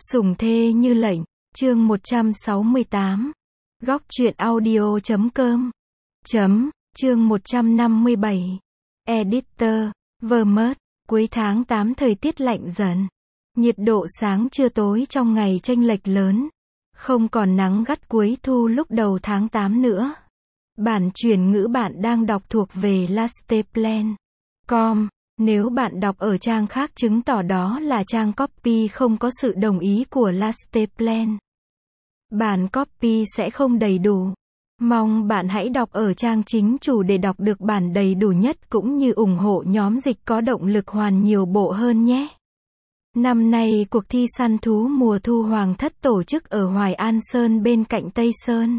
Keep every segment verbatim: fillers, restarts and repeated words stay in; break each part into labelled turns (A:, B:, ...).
A: Sủng thê như lệnh, chương một trăm sáu mươi tám. Góc truyện audio chấm com. Chấm, chương một trăm năm mươi bảy. Editor, Vermont, cuối tháng tám thời tiết lạnh dần. Nhiệt độ sáng trưa tối trong ngày chênh lệch lớn. Không còn nắng gắt cuối thu lúc đầu tháng tám nữa. Bản chuyển ngữ bạn đang đọc thuộc về lasteplan chấm com. Nếu bạn đọc ở trang khác chứng tỏ đó là trang copy không có sự đồng ý của lasteplan. Bản copy sẽ không đầy đủ. Mong bạn hãy đọc ở trang chính chủ để đọc được bản đầy đủ nhất cũng như ủng hộ nhóm dịch có động lực hoàn nhiều bộ hơn nhé. Năm nay cuộc thi săn thú mùa thu Hoàng Thất tổ chức ở Hoài An Sơn bên cạnh Tây Sơn.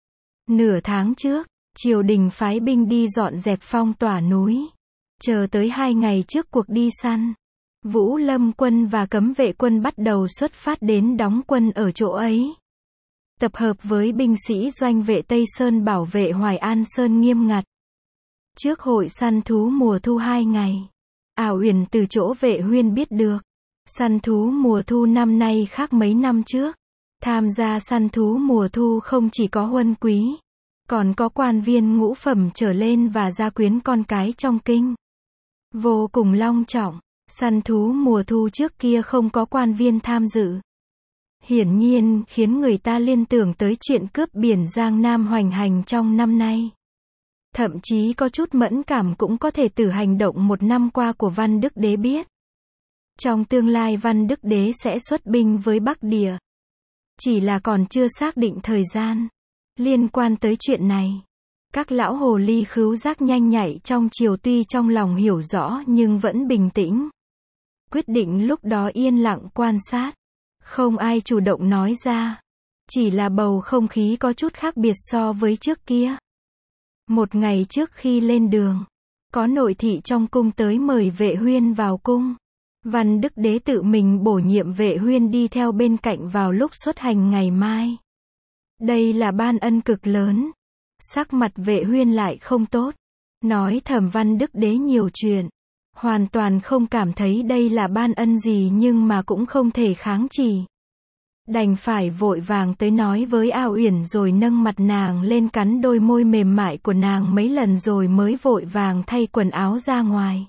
A: Nửa tháng trước, triều đình phái binh đi dọn dẹp phong tỏa núi. Chờ tới hai ngày trước cuộc đi săn, Vũ Lâm quân và cấm vệ quân bắt đầu xuất phát đến đóng quân ở chỗ ấy. Tập hợp với binh sĩ doanh vệ Tây Sơn bảo vệ Hoài An Sơn nghiêm ngặt. Trước hội săn thú mùa thu hai ngày, Ảo Uyển từ chỗ Vệ Huyên biết được, săn thú mùa thu năm nay khác mấy năm trước. Tham gia săn thú mùa thu không chỉ có huân quý, còn có quan viên ngũ phẩm trở lên và gia quyến con cái trong kinh. Vô cùng long trọng, săn thú mùa thu trước kia không có quan viên tham dự. Hiển nhiên khiến người ta liên tưởng tới chuyện cướp biển Giang Nam hoành hành trong năm nay. Thậm chí có chút mẫn cảm cũng có thể từ hành động một năm qua của Văn Đức Đế biết. Trong tương lai Văn Đức Đế sẽ xuất binh với Bắc Địa. Chỉ là còn chưa xác định thời gian. Liên quan tới chuyện này, các lão hồ ly khứu giác nhanh nhạy trong triều tuy trong lòng hiểu rõ nhưng vẫn bình tĩnh. Quyết định lúc đó yên lặng quan sát. Không ai chủ động nói ra. Chỉ là bầu không khí có chút khác biệt so với trước kia. Một ngày trước khi lên đường, có nội thị trong cung tới mời Vệ Huyên vào cung. Văn Đức Đế tự mình bổ nhiệm Vệ Huyên đi theo bên cạnh vào lúc xuất hành ngày mai. Đây là ban ân cực lớn. Sắc mặt Vệ Huyên lại không tốt. Nói thầm Văn Đức Đế nhiều chuyện. Hoàn toàn không cảm thấy đây là ban ân gì nhưng mà cũng không thể kháng chỉ. Đành phải vội vàng tới nói với Ảo Uyển rồi nâng mặt nàng lên cắn đôi môi mềm mại của nàng mấy lần rồi mới vội vàng thay quần áo ra ngoài.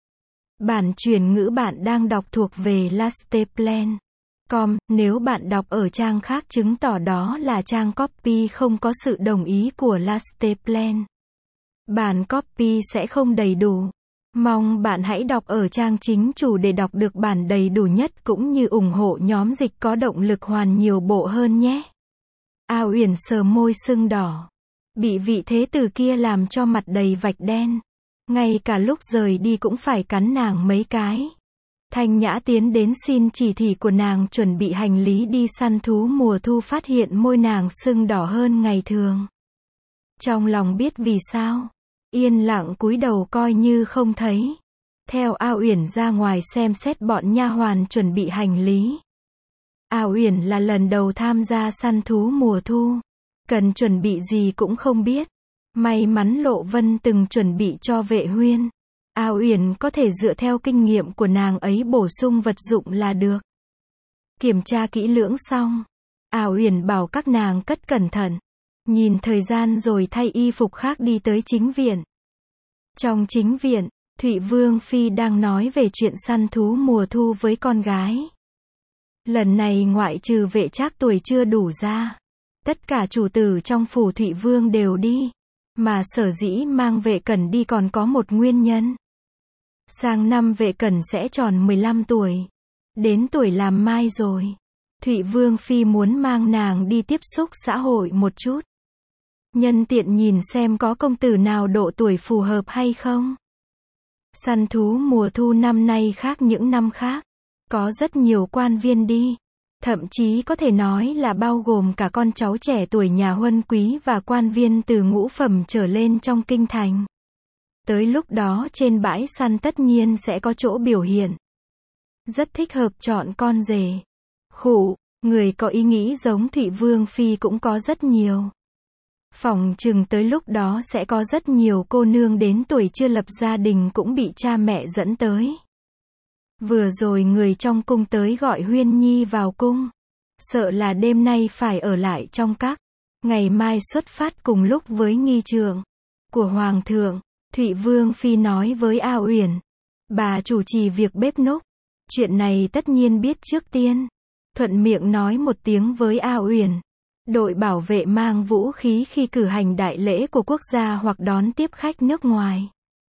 A: Bản chuyển ngữ bạn đang đọc thuộc về lasteplan chấm com. Nếu bạn đọc ở trang khác chứng tỏ đó là trang copy không có sự đồng ý của lasteplan. Bản copy sẽ không đầy đủ. Mong bạn hãy đọc ở trang chính chủ để đọc được bản đầy đủ nhất cũng như ủng hộ nhóm dịch có động lực hoàn nhiều bộ hơn nhé. Ảo Uyển sờ môi sưng đỏ. Bị vị thế tử kia làm cho mặt đầy vạch đen. Ngay cả lúc rời đi cũng phải cắn nàng mấy cái. Thanh Nhã tiến đến xin chỉ thị của nàng chuẩn bị hành lý đi săn thú mùa thu phát hiện môi nàng sưng đỏ hơn ngày thường. Trong lòng biết vì sao. Yên lặng cúi đầu coi như không thấy. Theo Ảo Uyển ra ngoài xem xét bọn nha hoàn chuẩn bị hành lý. Ảo Uyển là lần đầu tham gia săn thú mùa thu. Cần chuẩn bị gì cũng không biết. May mắn Lộ Vân từng chuẩn bị cho Vệ Huyên. Ảo Uyển có thể dựa theo kinh nghiệm của nàng ấy bổ sung vật dụng là được. Kiểm tra kỹ lưỡng xong, Ảo Uyển bảo các nàng cất cẩn thận. Nhìn thời gian rồi thay y phục khác đi tới chính viện. Trong chính viện, Thụy Vương Phi đang nói về chuyện săn thú mùa thu với con gái. Lần này ngoại trừ Vệ Trác tuổi chưa đủ ra, tất cả chủ tử trong phủ Thụy Vương đều đi. Mà sở dĩ mang Vệ Cẩn đi còn có một nguyên nhân. Sang năm Vệ Cẩn sẽ tròn mười lăm tuổi. Đến tuổi làm mai rồi. Thụy Vương Phi muốn mang nàng đi tiếp xúc xã hội một chút. Nhân tiện nhìn xem có công tử nào độ tuổi phù hợp hay không. Săn thú mùa thu năm nay khác những năm khác. Có rất nhiều quan viên đi. Thậm chí có thể nói là bao gồm cả con cháu trẻ tuổi nhà huân quý và quan viên từ ngũ phẩm trở lên trong kinh thành. Tới lúc đó trên bãi săn tất nhiên sẽ có chỗ biểu hiện. Rất thích hợp chọn con rể. Khụ, người có ý nghĩ giống Thụy Vương Phi cũng có rất nhiều. Phỏng chừng tới lúc đó sẽ có rất nhiều cô nương đến tuổi chưa lập gia đình cũng bị cha mẹ dẫn tới. Vừa rồi người trong cung tới gọi Huyên Nhi vào cung. Sợ là đêm nay phải ở lại trong các. Ngày mai xuất phát cùng lúc với nghi trượng của Hoàng thượng. Thụy Vương Phi nói với A Uyển. Bà chủ trì việc bếp núc. Chuyện này tất nhiên biết trước tiên. Thuận miệng nói một tiếng với A Uyển. Đội bảo vệ mang vũ khí khi cử hành đại lễ của quốc gia hoặc đón tiếp khách nước ngoài.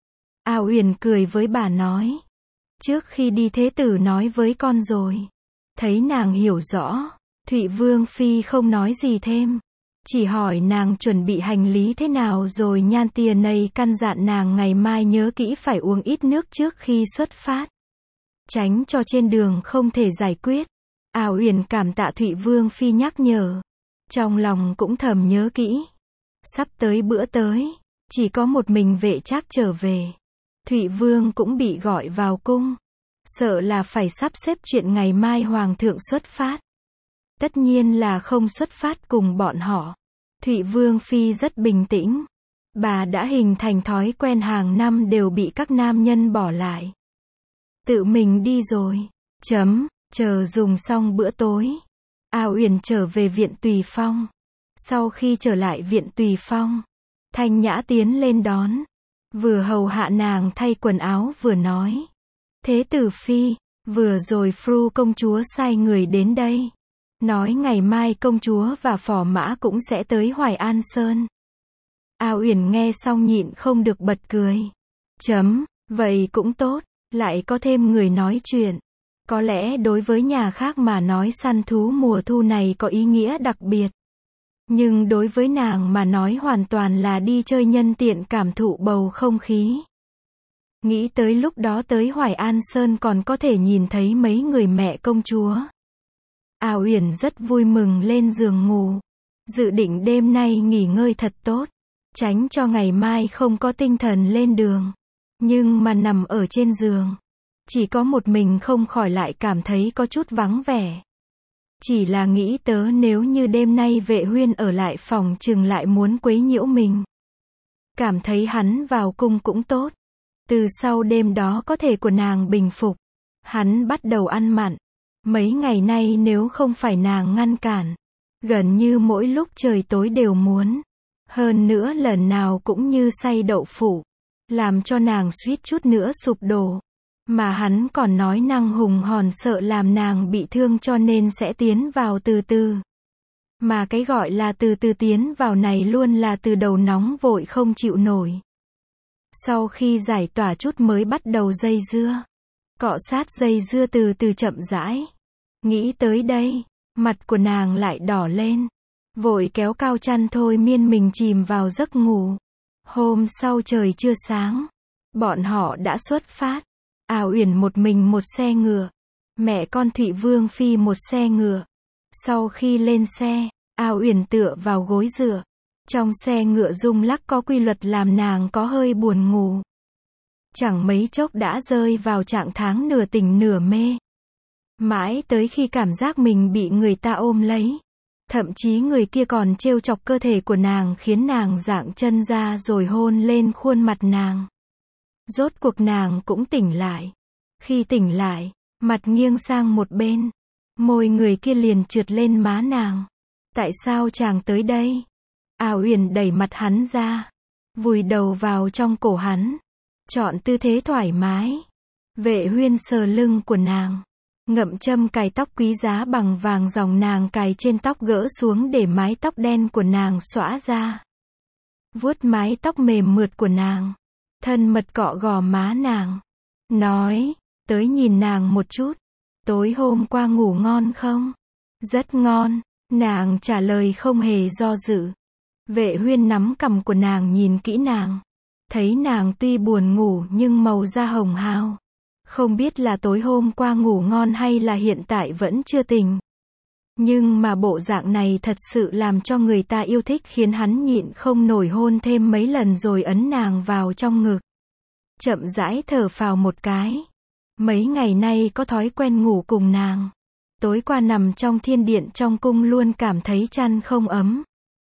A: A Uyển cười với bà nói. Trước khi đi thế tử nói với con rồi. Thấy nàng hiểu rõ. Thụy Vương Phi không nói gì thêm. Chỉ hỏi nàng chuẩn bị hành lý thế nào rồi Nhan Tìa này căn dặn nàng ngày mai nhớ kỹ phải uống ít nước trước khi xuất phát. Tránh cho trên đường không thể giải quyết. A Uyển cảm tạ Thụy Vương Phi nhắc nhở. Trong lòng cũng thầm nhớ kỹ. Sắp tới bữa tới. Chỉ có một mình Vệ Trác trở về. Thụy Vương cũng bị gọi vào cung. Sợ là phải sắp xếp chuyện ngày mai Hoàng thượng xuất phát. Tất nhiên là không xuất phát cùng bọn họ. Thụy Vương Phi rất bình tĩnh. Bà đã hình thành thói quen hàng năm đều bị các nam nhân bỏ lại. Tự mình đi rồi. Chấm, chờ dùng xong bữa tối. A Uyển trở về viện Tùy Phong. Sau khi trở lại viện Tùy Phong, Thanh Nhã tiến lên đón. Vừa hầu hạ nàng thay quần áo vừa nói. Thế tử Phi, vừa rồi Fru công chúa sai người đến đây. Nói ngày mai công chúa và phò mã cũng sẽ tới Hoài An Sơn. A Uyển nghe xong nhịn không được bật cười. Chấm, vậy cũng tốt, lại có thêm người nói chuyện. Có lẽ đối với nhà khác mà nói săn thú mùa thu này có ý nghĩa đặc biệt. Nhưng đối với nàng mà nói hoàn toàn là đi chơi nhân tiện cảm thụ bầu không khí. Nghĩ tới lúc đó tới Hoài An Sơn còn có thể nhìn thấy mấy người mẹ công chúa. A Uyển rất vui mừng lên giường ngủ. Dự định đêm nay nghỉ ngơi thật tốt. Tránh cho ngày mai không có tinh thần lên đường. Nhưng mà nằm ở trên giường. Chỉ có một mình không khỏi lại cảm thấy có chút vắng vẻ. Chỉ là nghĩ tớ nếu như đêm nay Vệ Huyên ở lại phòng chừng lại muốn quấy nhiễu mình. Cảm thấy hắn vào cung cũng tốt. Từ sau đêm đó có thể của nàng bình phục. Hắn bắt đầu ăn mặn. Mấy ngày nay nếu không phải nàng ngăn cản. Gần như mỗi lúc trời tối đều muốn. Hơn nữa lần nào cũng như xay đậu phụ. Làm cho nàng suýt chút nữa sụp đổ. Mà hắn còn nói năng hùng hồn sợ làm nàng bị thương cho nên sẽ tiến vào từ từ. Mà cái gọi là từ từ tiến vào này luôn là từ đầu nóng vội không chịu nổi. Sau khi giải tỏa chút mới bắt đầu dây dưa. Cọ sát dây dưa từ từ chậm rãi. Nghĩ tới đây, mặt của nàng lại đỏ lên. Vội kéo cao chăn thôi miên mình chìm vào giấc ngủ. Hôm sau trời chưa sáng. Bọn họ đã xuất phát. A Uyển một mình một xe ngựa. Mẹ con Thụy Vương Phi một xe ngựa. Sau khi lên xe, A Uyển tựa vào gối dựa. Trong xe ngựa rung lắc có quy luật làm nàng có hơi buồn ngủ. Chẳng mấy chốc đã rơi vào trạng thái nửa tỉnh nửa mê. Mãi tới khi cảm giác mình bị người ta ôm lấy. Thậm chí người kia còn trêu chọc cơ thể của nàng khiến nàng dạng chân ra rồi hôn lên khuôn mặt nàng. Rốt cuộc nàng cũng tỉnh lại. Khi tỉnh lại, mặt nghiêng sang một bên. Môi người kia liền trượt lên má nàng. Tại sao chàng tới đây? A Uyển đẩy mặt hắn ra. Vùi đầu vào trong cổ hắn. Chọn tư thế thoải mái. Vệ Huyên sờ lưng của nàng. Ngậm châm cài tóc quý giá bằng vàng dòng nàng cài trên tóc gỡ xuống để mái tóc đen của nàng xõa ra. Vuốt mái tóc mềm mượt của nàng. Thân mật cọ gò má nàng. Nói, tới nhìn nàng một chút. Tối hôm qua ngủ ngon không? Rất ngon. Nàng trả lời không hề do dự. Vệ Huyên nắm cằm của nàng nhìn kỹ nàng. Thấy nàng tuy buồn ngủ nhưng màu da hồng hào. Không biết là tối hôm qua ngủ ngon hay là hiện tại vẫn chưa tỉnh. Nhưng mà bộ dạng này thật sự làm cho người ta yêu thích khiến hắn nhịn không nổi hôn thêm mấy lần rồi ấn nàng vào trong ngực. Chậm rãi thở phào một cái. Mấy ngày nay có thói quen ngủ cùng nàng. Tối qua nằm trong thiên điện trong cung luôn cảm thấy chăn không ấm.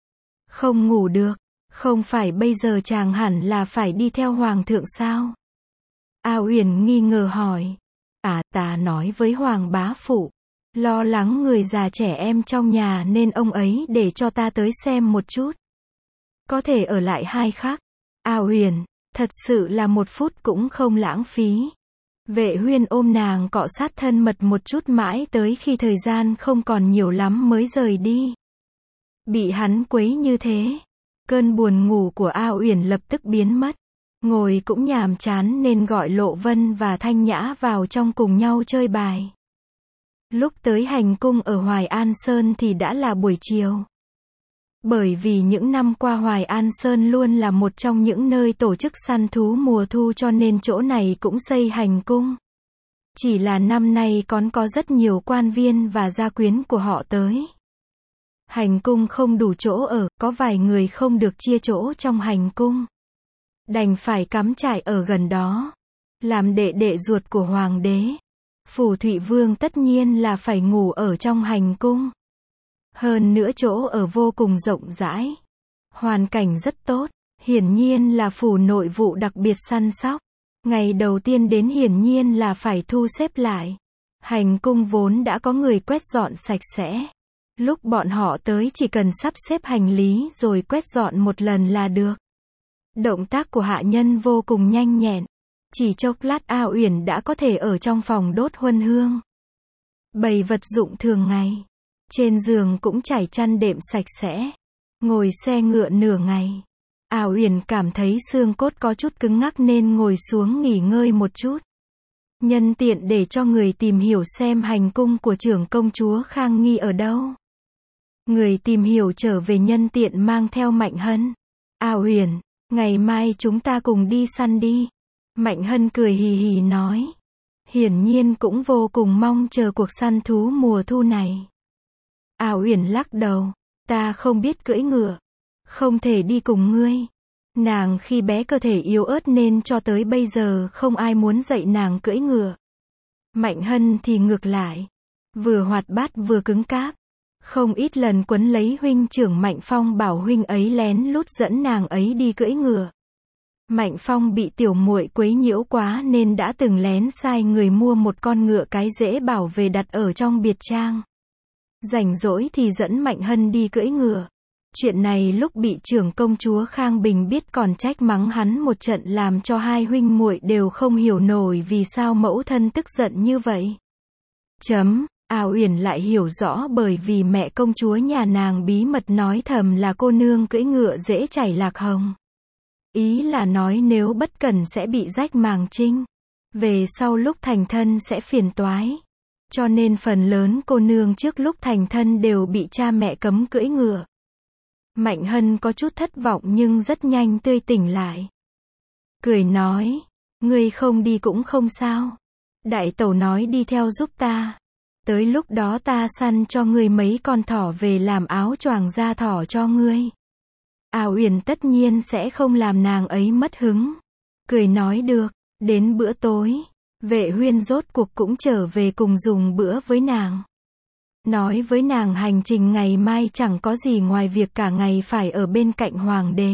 A: Không ngủ được. Không phải bây giờ chàng hẳn là phải đi theo hoàng thượng sao? A Uyển nghi ngờ hỏi. À, ta nói với Hoàng bá phụ, lo lắng người già trẻ em trong nhà nên ông ấy để cho ta tới xem một chút. Có thể ở lại hai khắc. A Uyển, thật sự là một phút cũng không lãng phí. Vệ Huyên ôm nàng cọ sát thân mật một chút mãi tới khi thời gian không còn nhiều lắm mới rời đi. Bị hắn quấy như thế, cơn buồn ngủ của A Uyển lập tức biến mất. Ngồi cũng nhàm chán nên gọi Lộ Vân và Thanh Nhã vào trong cùng nhau chơi bài. Lúc tới hành cung ở Hoài An Sơn thì đã là buổi chiều. Bởi vì những năm qua Hoài An Sơn luôn là một trong những nơi tổ chức săn thú mùa thu cho nên chỗ này cũng xây hành cung. Chỉ là năm nay còn có rất nhiều quan viên và gia quyến của họ tới. Hành cung không đủ chỗ ở, có vài người không được chia chỗ trong hành cung. Đành phải cắm trại ở gần đó. Làm đệ đệ ruột của hoàng đế, Phù Thụy Vương tất nhiên là phải ngủ ở trong hành cung. Hơn nữa chỗ ở vô cùng rộng rãi. Hoàn cảnh rất tốt. Hiển nhiên là phủ nội vụ đặc biệt săn sóc. Ngày đầu tiên đến hiển nhiên là phải thu xếp lại. Hành cung vốn đã có người quét dọn sạch sẽ. Lúc bọn họ tới chỉ cần sắp xếp hành lý rồi quét dọn một lần là được. Động tác của hạ nhân vô cùng nhanh nhẹn. Chỉ chốc lát A Uyển đã có thể ở trong phòng đốt huân hương. Bày vật dụng thường ngày. Trên giường cũng trải chăn đệm sạch sẽ. Ngồi xe ngựa nửa ngày. A Uyển cảm thấy xương cốt có chút cứng ngắc nên ngồi xuống nghỉ ngơi một chút. Nhân tiện để cho người tìm hiểu xem hành cung của trưởng công chúa Khang Nghi ở đâu. Người tìm hiểu trở về nhân tiện mang theo Mạnh Hân. A Uyển, ngày mai chúng ta cùng đi săn đi. Mạnh Hân cười hì hì nói. Hiển nhiên cũng vô cùng mong chờ cuộc săn thú mùa thu này. A Uyển lắc đầu. Ta không biết cưỡi ngựa. Không thể đi cùng ngươi. Nàng khi bé cơ thể yếu ớt nên cho tới bây giờ không ai muốn dạy nàng cưỡi ngựa. Mạnh Hân thì ngược lại. Vừa hoạt bát vừa cứng cáp. Không ít lần quấn lấy huynh trưởng Mạnh Phong bảo huynh ấy lén lút dẫn nàng ấy đi cưỡi ngựa. Mạnh Phong bị tiểu muội quấy nhiễu quá nên đã từng lén sai người mua một con ngựa cái dễ bảo về đặt ở trong biệt trang. Rảnh rỗi thì dẫn Mạnh Hân đi cưỡi ngựa. Chuyện này lúc bị trưởng công chúa Khang Bình biết còn trách mắng hắn một trận làm cho hai huynh muội đều không hiểu nổi vì sao mẫu thân tức giận như vậy. Chấm, A Uyển lại hiểu rõ bởi vì mẹ công chúa nhà nàng bí mật nói thầm là cô nương cưỡi ngựa dễ chảy lạc hồng. Ý là nói nếu bất cẩn sẽ bị rách màng trinh. Về sau lúc thành thân sẽ phiền toái. Cho nên phần lớn cô nương trước lúc thành thân đều bị cha mẹ cấm cưỡi ngựa. Mạnh Hân có chút thất vọng nhưng rất nhanh tươi tỉnh lại. Cười nói, ngươi không đi cũng không sao. Đại tẩu nói đi theo giúp ta. Tới lúc đó ta săn cho ngươi mấy con thỏ về làm áo choàng da thỏ cho ngươi. A Uyển tất nhiên sẽ không làm nàng ấy mất hứng. Cười nói được, đến bữa tối, Vệ Huyên rốt cuộc cũng trở về cùng dùng bữa với nàng. Nói với nàng hành trình ngày mai chẳng có gì ngoài việc cả ngày phải ở bên cạnh hoàng đế.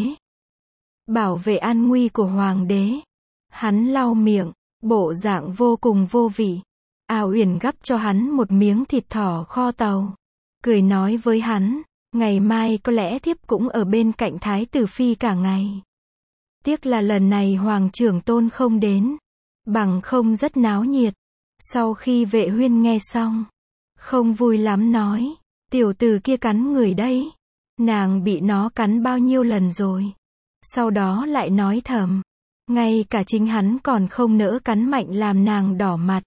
A: Bảo vệ an nguy của hoàng đế. Hắn lau miệng, bộ dạng vô cùng vô vị. A Uyển gắp cho hắn một miếng thịt thỏ kho tàu. Cười nói với hắn, ngày mai có lẽ thiếp cũng ở bên cạnh Thái tử Phi cả ngày. Tiếc là lần này Hoàng trưởng tôn không đến. Bằng không rất náo nhiệt. Sau khi Vệ Huyên nghe xong, không vui lắm nói, tiểu tử kia cắn người đấy. Nàng bị nó cắn bao nhiêu lần rồi. Sau đó lại nói thầm, ngay cả chính hắn còn không nỡ cắn mạnh làm nàng đỏ mặt.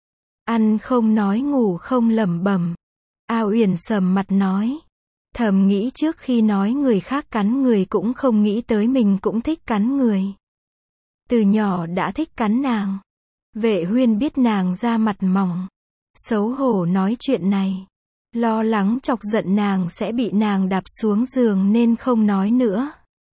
A: Ăn không nói ngủ không lẩm bẩm. A Uyển sầm mặt nói, thầm nghĩ trước khi nói người khác cắn người cũng không nghĩ tới mình cũng thích cắn người. Từ nhỏ đã thích cắn nàng. Vệ Huyên biết nàng da mặt mỏng, xấu hổ nói chuyện này. Lo lắng chọc giận nàng sẽ bị nàng đạp xuống giường nên không nói nữa.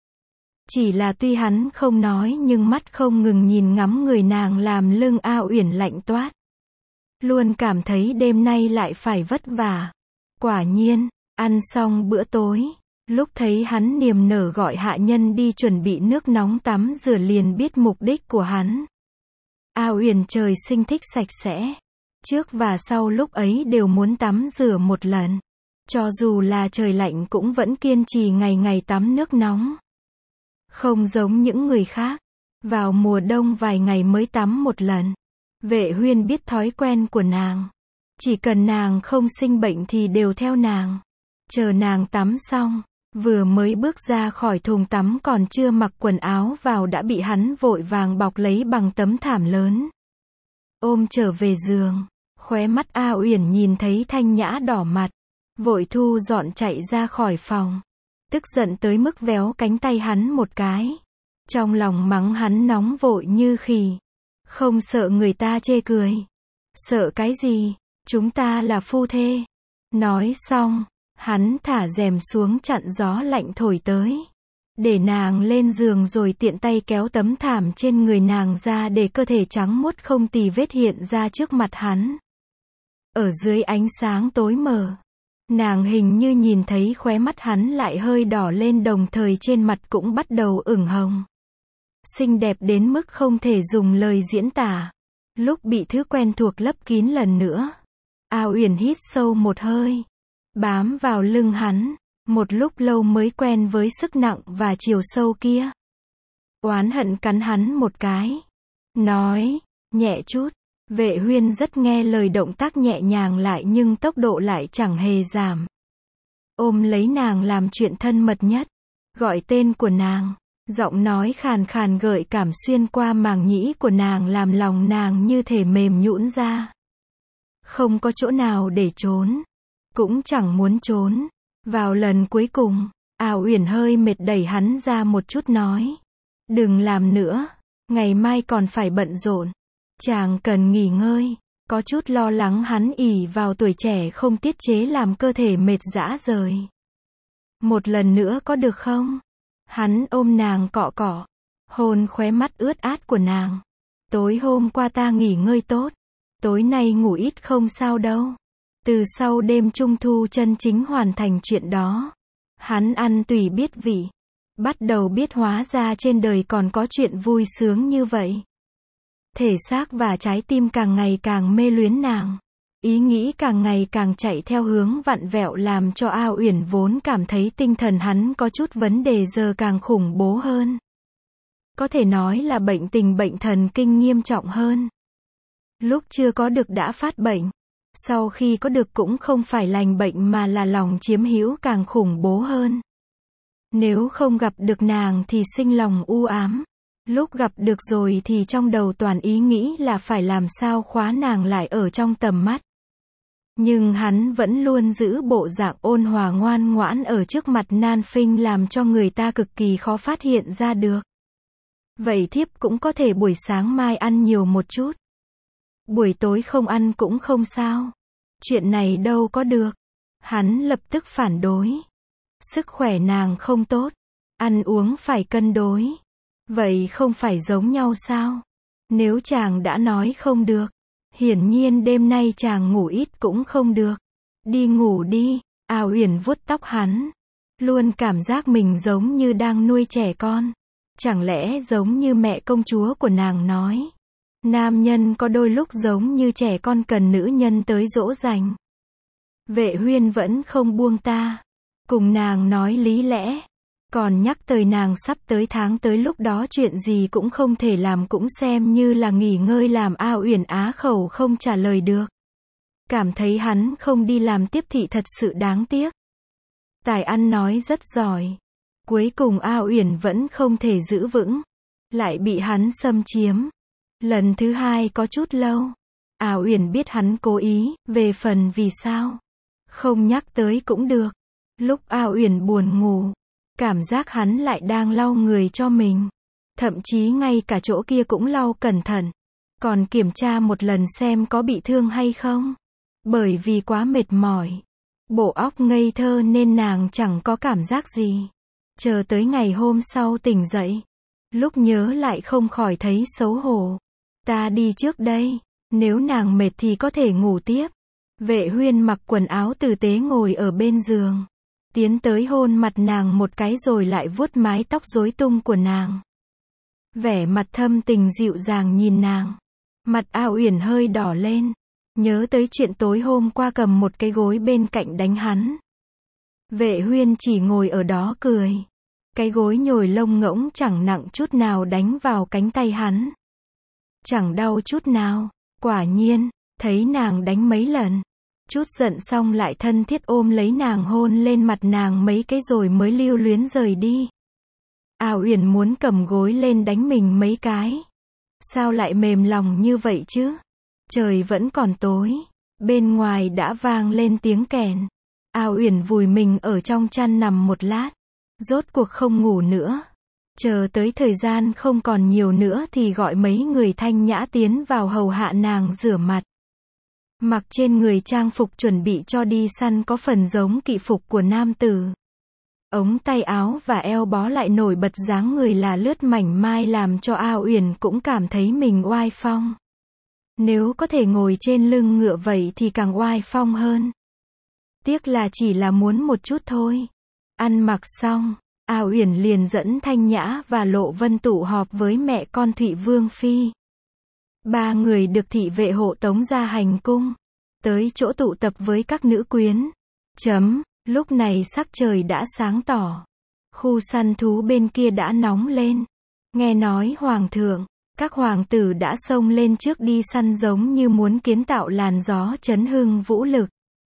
A: Chỉ là tuy hắn không nói nhưng mắt không ngừng nhìn ngắm người nàng làm lưng A Uyển lạnh toát. Luôn cảm thấy đêm nay lại phải vất vả. Quả nhiên, ăn xong bữa tối, lúc thấy hắn niềm nở gọi hạ nhân đi chuẩn bị nước nóng tắm rửa liền biết mục đích của hắn. A Uyển trời sinh thích sạch sẽ. Trước và sau lúc ấy đều muốn tắm rửa một lần. Cho dù là trời lạnh cũng vẫn kiên trì ngày ngày tắm nước nóng. Không giống những người khác. Vào mùa đông vài ngày mới tắm một lần. Vệ Huyên biết thói quen của nàng. Chỉ cần nàng không sinh bệnh thì đều theo nàng. Chờ nàng tắm xong, vừa mới bước ra khỏi thùng tắm còn chưa mặc quần áo vào đã bị hắn vội vàng bọc lấy bằng tấm thảm lớn. Ôm trở về giường, khóe mắt A Uyển nhìn thấy Thanh Nhã đỏ mặt, vội thu dọn chạy ra khỏi phòng. Tức giận tới mức véo cánh tay hắn một cái. Trong lòng mắng hắn nóng vội như khỉ. Không sợ người ta chê cười. Sợ cái gì, chúng ta là phu thê. Nói xong, hắn thả rèm xuống chặn gió lạnh thổi tới. Để nàng lên giường rồi tiện tay kéo tấm thảm trên người nàng ra để cơ thể trắng muốt không tì vết hiện ra trước mặt hắn. Ở dưới ánh sáng tối mờ, nàng hình như nhìn thấy khóe mắt hắn lại hơi đỏ lên đồng thời trên mặt cũng bắt đầu ửng hồng. Xinh đẹp đến mức không thể dùng lời diễn tả. Lúc bị thứ quen thuộc lấp kín lần nữa, A Uyển hít sâu một hơi, bám vào lưng hắn, một lúc lâu mới quen với sức nặng và chiều sâu kia. Oán hận cắn hắn một cái, nói, nhẹ chút. Vệ Huyên rất nghe lời, động tác nhẹ nhàng lại nhưng tốc độ lại chẳng hề giảm. Ôm lấy nàng làm chuyện thân mật nhất, gọi tên của nàng, giọng nói khàn khàn gợi cảm xuyên qua màng nhĩ của nàng làm lòng nàng như thể mềm nhũn ra. Không có chỗ nào để trốn, cũng chẳng muốn trốn. Vào lần cuối cùng, A Uyển hơi mệt đẩy hắn ra một chút nói, đừng làm nữa, ngày mai còn phải bận rộn. Chàng cần nghỉ ngơi. Có chút lo lắng hắn ỷ vào tuổi trẻ không tiết chế làm cơ thể mệt rã rời. Một lần nữa có được không? Hắn ôm nàng cọ cọ, hôn khóe mắt ướt át của nàng. Tối hôm qua ta nghỉ ngơi tốt, tối nay ngủ ít không sao đâu. Từ sau đêm trung thu chân chính hoàn thành chuyện đó, hắn ăn tùy biết vị, bắt đầu biết hóa ra trên đời còn có chuyện vui sướng như vậy. Thể xác và trái tim càng ngày càng mê luyến nàng. Ý nghĩ càng ngày càng chạy theo hướng vặn vẹo làm cho A Uyển vốn cảm thấy tinh thần hắn có chút vấn đề giờ càng khủng bố hơn. Có thể nói là bệnh tình bệnh thần kinh nghiêm trọng hơn. Lúc chưa có được đã phát bệnh. Sau khi có được cũng không phải lành bệnh mà là lòng chiếm hữu càng khủng bố hơn. Nếu không gặp được nàng thì sinh lòng u ám. Lúc gặp được rồi thì trong đầu toàn ý nghĩ là phải làm sao khóa nàng lại ở trong tầm mắt. Nhưng hắn vẫn luôn giữ bộ dạng ôn hòa ngoan ngoãn ở trước mặt nan phinh làm cho người ta cực kỳ khó phát hiện ra được. Vậy thiếp cũng có thể buổi sáng mai ăn nhiều một chút. Buổi tối không ăn cũng không sao. Chuyện này đâu có được. Hắn lập tức phản đối. Sức khỏe nàng không tốt. Ăn uống phải cân đối. Vậy không phải giống nhau sao? Nếu chàng đã nói không được, hiển nhiên đêm nay chàng ngủ ít cũng không được. Đi ngủ đi. A Uyển vuốt tóc hắn. Luôn cảm giác mình giống như đang nuôi trẻ con. Chẳng lẽ giống như mẹ công chúa của nàng nói. Nam nhân có đôi lúc giống như trẻ con cần nữ nhân tới dỗ dành. Vệ Huyên vẫn không buông ta. Cùng nàng nói lý lẽ. Còn nhắc tới nàng sắp tới tháng tới lúc đó chuyện gì cũng không thể làm cũng xem như là nghỉ ngơi làm A Uyển á khẩu không trả lời được. Cảm thấy hắn không đi làm tiếp thị thật sự đáng tiếc. Tài ăn nói rất giỏi. Cuối cùng A Uyển vẫn không thể giữ vững. Lại bị hắn xâm chiếm. Lần thứ hai có chút lâu. A Uyển biết hắn cố ý, về phần vì sao. Không nhắc tới cũng được. Lúc A Uyển buồn ngủ. Cảm giác hắn lại đang lau người cho mình. Thậm chí ngay cả chỗ kia cũng lau cẩn thận. Còn kiểm tra một lần xem có bị thương hay không. Bởi vì quá mệt mỏi. Bộ óc ngây thơ nên nàng chẳng có cảm giác gì. Chờ tới ngày hôm sau tỉnh dậy. Lúc nhớ lại không khỏi thấy xấu hổ. Ta đi trước đây. Nếu nàng mệt thì có thể ngủ tiếp. Vệ Huyên mặc quần áo tử tế ngồi ở bên giường. Tiến tới hôn mặt nàng một cái rồi lại vuốt mái tóc rối tung của nàng. Vẻ mặt thâm tình dịu dàng nhìn nàng. Mặt A Uyển hơi đỏ lên, nhớ tới chuyện tối hôm qua cầm một cái gối bên cạnh đánh hắn. Vệ Huyên chỉ ngồi ở đó cười. Cái gối nhồi lông ngỗng chẳng nặng chút nào đánh vào cánh tay hắn. Chẳng đau chút nào, quả nhiên, thấy nàng đánh mấy lần. Chút giận xong lại thân thiết ôm lấy nàng hôn lên mặt nàng mấy cái rồi mới lưu luyến rời đi. A Uyển muốn cầm gối lên đánh mình mấy cái. Sao lại mềm lòng như vậy chứ? Trời vẫn còn tối, bên ngoài đã vang lên tiếng kèn. A Uyển vùi mình ở trong chăn nằm một lát, rốt cuộc không ngủ nữa. Chờ tới thời gian không còn nhiều nữa thì gọi mấy người thanh nhã tiến vào hầu hạ nàng rửa mặt. Mặc trên người trang phục chuẩn bị cho đi săn có phần giống kỵ phục của nam tử. Ống tay áo và eo bó lại nổi bật dáng người là lướt mảnh mai làm cho A Uyển cũng cảm thấy mình oai phong. Nếu có thể ngồi trên lưng ngựa vậy thì càng oai phong hơn. Tiếc là chỉ là muốn một chút thôi. Ăn mặc xong, A Uyển liền dẫn Thanh Nhã và Lộ Vân tụ họp với mẹ con Thụy Vương Phi. Ba người được thị vệ hộ tống ra hành cung, tới chỗ tụ tập với các nữ quyến. Chấm, lúc này sắc trời đã sáng tỏ. Khu săn thú bên kia đã nóng lên. Nghe nói hoàng thượng, các hoàng tử đã xông lên trước đi săn giống như muốn kiến tạo làn gió chấn hưng vũ lực.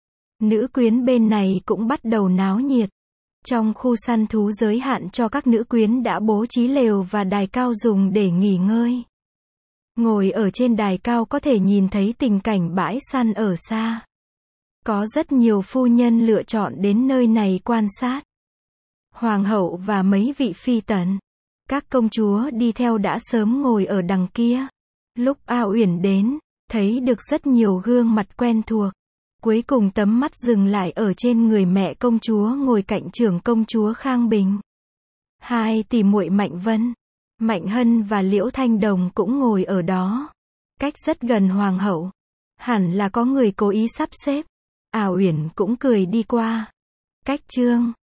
A: Nữ quyến bên này cũng bắt đầu náo nhiệt. Trong khu săn thú giới hạn cho các nữ quyến đã bố trí lều và đài cao dùng để nghỉ ngơi. Ngồi ở trên đài cao có thể nhìn thấy tình cảnh bãi săn ở xa. Có rất nhiều phu nhân lựa chọn đến nơi này quan sát. Hoàng hậu và mấy vị phi tần, các công chúa đi theo đã sớm ngồi ở đằng kia. Lúc A Uyển đến, thấy được rất nhiều gương mặt quen thuộc. Cuối cùng tấm mắt dừng lại ở trên người mẹ công chúa ngồi cạnh trưởng công chúa Khang Bình. Hai tỷ muội Mạnh Vân, Mạnh Hân và Liễu Thanh Đồng cũng ngồi ở đó. Cách rất gần hoàng hậu. Hẳn là có người cố ý sắp xếp. A Uyển cũng cười đi qua. Cách trương,